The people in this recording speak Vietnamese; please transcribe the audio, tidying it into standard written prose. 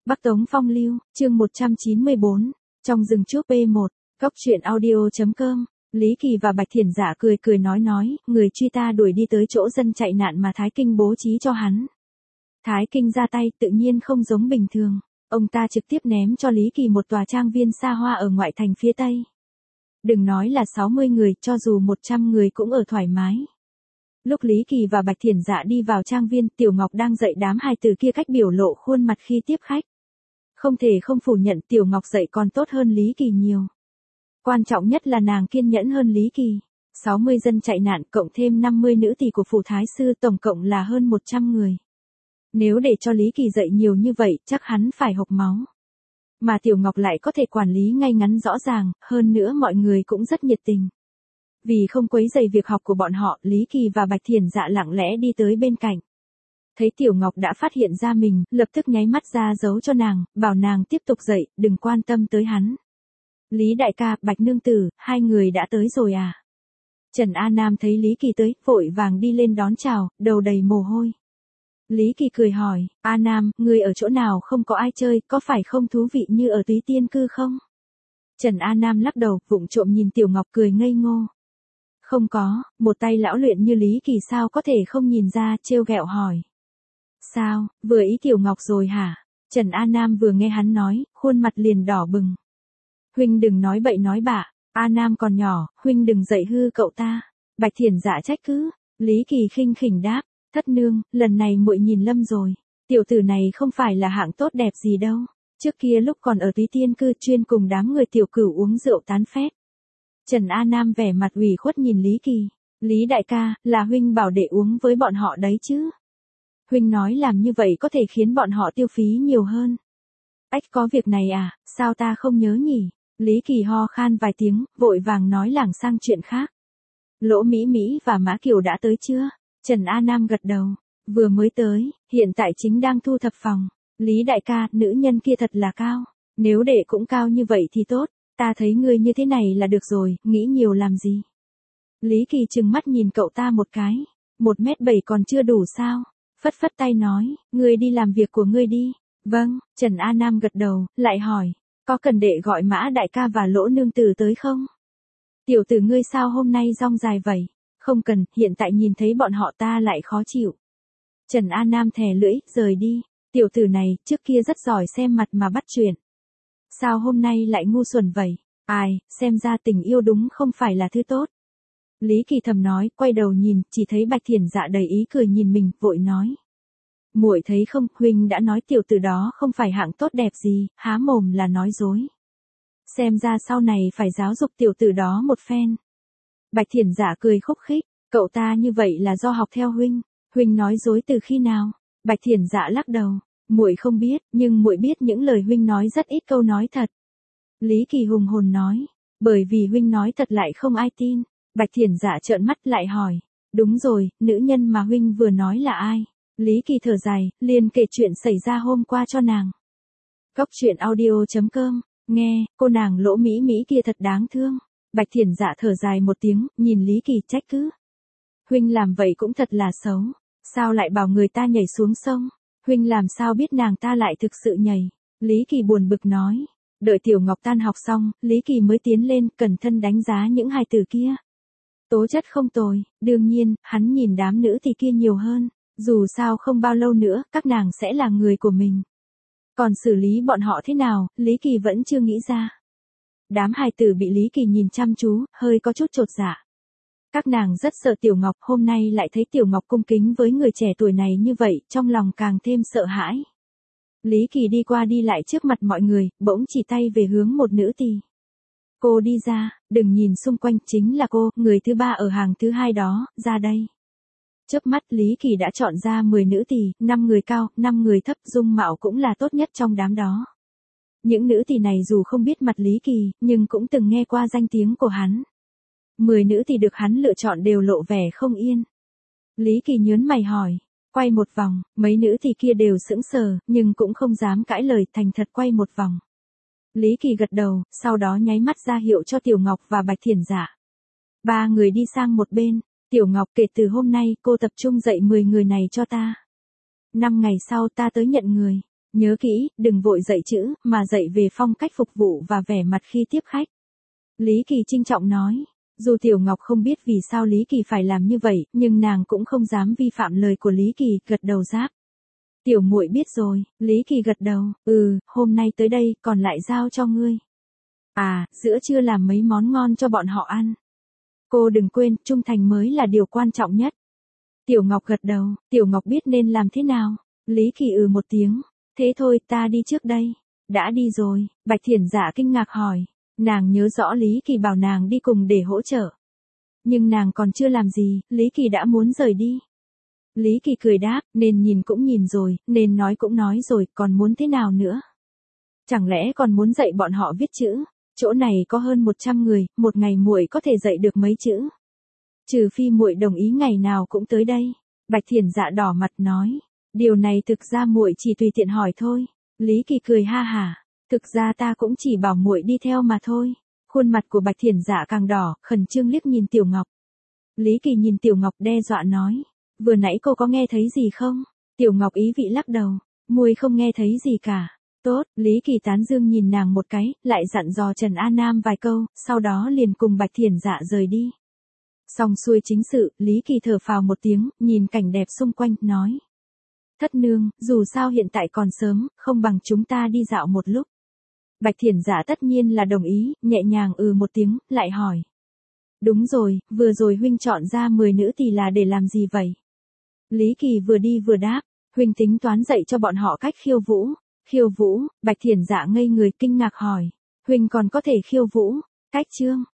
Bắc Tống Phong Lưu, chương 194, trong rừng trước P1, Cốc truyện audio.com, Lý Kỳ và Bạch Thiển Dạ cười cười nói, người truy ta đuổi đi tới chỗ dân chạy nạn mà Thái Kinh bố trí cho hắn. Thái Kinh ra tay tự nhiên không giống bình thường, ông ta trực tiếp ném cho Lý Kỳ một tòa trang viên xa hoa ở ngoại thành phía Tây. Đừng nói là 60 người, cho dù 100 người cũng ở thoải mái. Lúc Lý Kỳ và Bạch Thiển Dạ đi vào trang viên, Tiểu Ngọc đang dạy đám hài tử kia cách biểu lộ khuôn mặt khi tiếp khách. Không thể không phủ nhận Tiểu Ngọc dạy còn tốt hơn Lý Kỳ nhiều. Quan trọng nhất là nàng kiên nhẫn hơn Lý Kỳ. 60 dân chạy nạn cộng thêm 50 nữ tỳ của phủ thái sư, tổng cộng là hơn 100 người. Nếu để cho Lý Kỳ dạy nhiều như vậy, chắc hắn phải hộc máu. Mà Tiểu Ngọc lại có thể quản lý ngay ngắn rõ ràng, hơn nữa mọi người cũng rất nhiệt tình. Vì không quấy rầy việc học của bọn họ, Lý Kỳ và Bạch Thiển Dạ lặng lẽ đi tới bên cạnh. Thấy Tiểu Ngọc đã phát hiện ra mình, lập tức nháy mắt ra dấu cho nàng, bảo nàng tiếp tục dạy, đừng quan tâm tới hắn. Lý đại ca, Bạch nương tử, hai người đã tới rồi à? Trần A Nam thấy Lý Kỳ tới, vội vàng đi lên đón chào, đầu đầy mồ hôi. Lý Kỳ cười hỏi, A Nam, ngươi ở chỗ nào không có ai chơi, có phải không thú vị như ở Túy Tiên Cư không? Trần A Nam lắc đầu, vụng trộm nhìn Tiểu Ngọc cười ngây ngô. Không có, một tay lão luyện như Lý Kỳ sao có thể không nhìn ra, trêu ghẹo hỏi. Sao, vừa ý Tiểu Ngọc rồi hả? Trần A Nam vừa nghe hắn nói, khuôn mặt liền đỏ bừng. Huynh đừng nói bậy nói bạ, A Nam còn nhỏ, huynh đừng dạy hư cậu ta. Bạch Thiển Dạ trách cứ. Lý Kỳ khinh khỉnh đáp, thất nương, lần này muội nhìn lâm rồi. Tiểu tử này không phải là hạng tốt đẹp gì đâu. Trước kia lúc còn ở Túy Tiên Cư chuyên cùng đám người tiểu cửu uống rượu tán phét. Trần A Nam vẻ mặt ủy khuất nhìn Lý Kỳ. Lý đại ca, là huynh bảo để uống với bọn họ đấy chứ. Huynh nói làm như vậy có thể khiến bọn họ tiêu phí nhiều hơn. Ách, có việc này à, sao ta không nhớ nhỉ? Lý Kỳ ho khan vài tiếng, vội vàng nói lảng sang chuyện khác. Lỗ Mỹ Mỹ và Mã Kiều đã tới chưa? Trần A Nam gật đầu. Vừa mới tới, hiện tại chính đang thu thập phòng. Lý đại ca, nữ nhân kia thật là cao. Nếu đệ cũng cao như vậy thì tốt. Ta thấy ngươi như thế này là được rồi, nghĩ nhiều làm gì? Lý Kỳ trừng mắt nhìn cậu ta một cái. 1m7 còn chưa đủ sao? Phất phất tay nói, ngươi đi làm việc của ngươi đi. Vâng, Trần A Nam gật đầu, lại hỏi, có cần đệ gọi Mã đại ca và Lỗ nương tử tới không? Tiểu tử ngươi sao hôm nay rong dài vậy? Không cần, hiện tại nhìn thấy bọn họ ta lại khó chịu. Trần A Nam thè lưỡi, rời đi. Tiểu tử này, trước kia rất giỏi xem mặt mà bắt chuyện. Sao hôm nay lại ngu xuẩn vậy? Ai, xem ra tình yêu đúng không phải là thứ tốt. Lý Kỳ thầm nói, quay đầu nhìn, chỉ thấy Bạch Thiển Dạ đầy ý cười nhìn mình, vội nói. Muội thấy không, huynh đã nói tiểu tử đó không phải hạng tốt đẹp gì, há mồm là nói dối. Xem ra sau này phải giáo dục tiểu tử đó một phen. Bạch Thiển Dạ cười khúc khích, cậu ta như vậy là do học theo huynh. Huynh nói dối từ khi nào? Bạch Thiển Dạ lắc đầu, muội không biết, nhưng muội biết những lời huynh nói rất ít câu nói thật. Lý Kỳ hùng hồn nói, bởi vì huynh nói thật lại không ai tin. Bạch Thiển Dạ trợn mắt lại hỏi, đúng rồi, nữ nhân mà huynh vừa nói là ai? Lý Kỳ thở dài, liền kể chuyện xảy ra hôm qua cho nàng. Cốc truyện audio.com, nghe, cô nàng Lỗ Mỹ Mỹ kia thật đáng thương. Bạch Thiển Dạ thở dài một tiếng, nhìn Lý Kỳ trách cứ. Huynh làm vậy cũng thật là xấu, sao lại bảo người ta nhảy xuống sông? Huynh làm sao biết nàng ta lại thực sự nhảy? Lý Kỳ buồn bực nói. Đợi Tiểu Ngọc tan học xong, Lý Kỳ mới tiến lên, cẩn thận đánh giá những hài tử kia. Tố chất không tồi, đương nhiên, hắn nhìn đám nữ thì kia nhiều hơn. Dù sao không bao lâu nữa, các nàng sẽ là người của mình. Còn xử lý bọn họ thế nào, Lý Kỳ vẫn chưa nghĩ ra. Đám hài tử bị Lý Kỳ nhìn chăm chú, hơi có chút chột dạ. Các nàng rất sợ Tiểu Ngọc, hôm nay lại thấy Tiểu Ngọc cung kính với người trẻ tuổi này như vậy, trong lòng càng thêm sợ hãi. Lý Kỳ đi qua đi lại trước mặt mọi người, bỗng chỉ tay về hướng một nữ tỳ. Cô đi ra, đừng nhìn xung quanh, chính là cô, người thứ ba ở hàng thứ hai đó, ra đây. Chớp mắt Lý Kỳ đã chọn ra 10 nữ tỳ, 5 người cao, 5 người thấp, dung mạo cũng là tốt nhất trong đám đó. Những nữ tỳ này dù không biết mặt Lý Kỳ, nhưng cũng từng nghe qua danh tiếng của hắn. 10 nữ tỳ được hắn lựa chọn đều lộ vẻ không yên. Lý Kỳ nhớn mày hỏi, quay một vòng, mấy nữ tỳ kia đều sững sờ, nhưng cũng không dám cãi lời, thành thật quay một vòng. Lý Kỳ gật đầu, sau đó nháy mắt ra hiệu cho Tiểu Ngọc và Bạch Thiển Dạ. Ba người đi sang một bên. Tiểu Ngọc, kể từ hôm nay, cô tập trung dạy 10 người này cho ta. 5 ngày sau ta tới nhận người. Nhớ kỹ, đừng vội dạy chữ, mà dạy về phong cách phục vụ và vẻ mặt khi tiếp khách. Lý Kỳ trinh trọng nói. Dù Tiểu Ngọc không biết vì sao Lý Kỳ phải làm như vậy, nhưng nàng cũng không dám vi phạm lời của Lý Kỳ, gật đầu đáp. Tiểu muội biết rồi, Lý Kỳ gật đầu, hôm nay tới đây, còn lại giao cho ngươi. À, giữa trưa làm mấy món ngon cho bọn họ ăn. Cô đừng quên, trung thành mới là điều quan trọng nhất. Tiểu Ngọc gật đầu, Tiểu Ngọc biết nên làm thế nào. Lý Kỳ một tiếng, thế thôi, ta đi trước đây. Đã đi rồi, Bạch Thiển Dạ kinh ngạc hỏi. Nàng nhớ rõ Lý Kỳ bảo nàng đi cùng để hỗ trợ. Nhưng nàng còn chưa làm gì, Lý Kỳ đã muốn rời đi. Lý Kỳ cười đáp, nên nhìn cũng nhìn rồi, nên nói cũng nói rồi, còn muốn thế nào nữa? Chẳng lẽ còn muốn dạy bọn họ viết chữ? Chỗ này có hơn 100 người, một ngày muội có thể dạy được mấy chữ? Trừ phi muội đồng ý ngày nào cũng tới đây. Bạch Thiển Dạ đỏ mặt nói, điều này thực ra muội chỉ tùy tiện hỏi thôi. Lý Kỳ cười ha hả, thực ra ta cũng chỉ bảo muội đi theo mà thôi. Khuôn mặt của Bạch Thiển Dạ càng đỏ, khẩn trương liếc nhìn Tiểu Ngọc. Lý Kỳ nhìn Tiểu Ngọc đe dọa nói, vừa nãy cô có nghe thấy gì không? Tiểu Ngọc ý vị lắc đầu, muội không nghe thấy gì cả. Tốt, Lý Kỳ tán dương nhìn nàng một cái, lại dặn dò Trần An Nam vài câu, sau đó liền cùng Bạch Thiển Dạ rời đi. Xong xuôi chính sự, Lý Kỳ thở phào một tiếng, nhìn cảnh đẹp xung quanh, nói. Thất nương, dù sao hiện tại còn sớm, không bằng chúng ta đi dạo một lúc. Bạch Thiển Dạ tất nhiên là đồng ý, nhẹ nhàng một tiếng, lại hỏi. Đúng rồi, vừa rồi huynh chọn ra 10 nữ tỳ là để làm gì vậy? Lý Kỳ vừa đi vừa đáp, huynh tính toán dạy cho bọn họ cách khiêu vũ. Khiêu vũ, Bạch Thiển Dạ ngây người kinh ngạc hỏi. Huynh còn có thể khiêu vũ? Cách chương.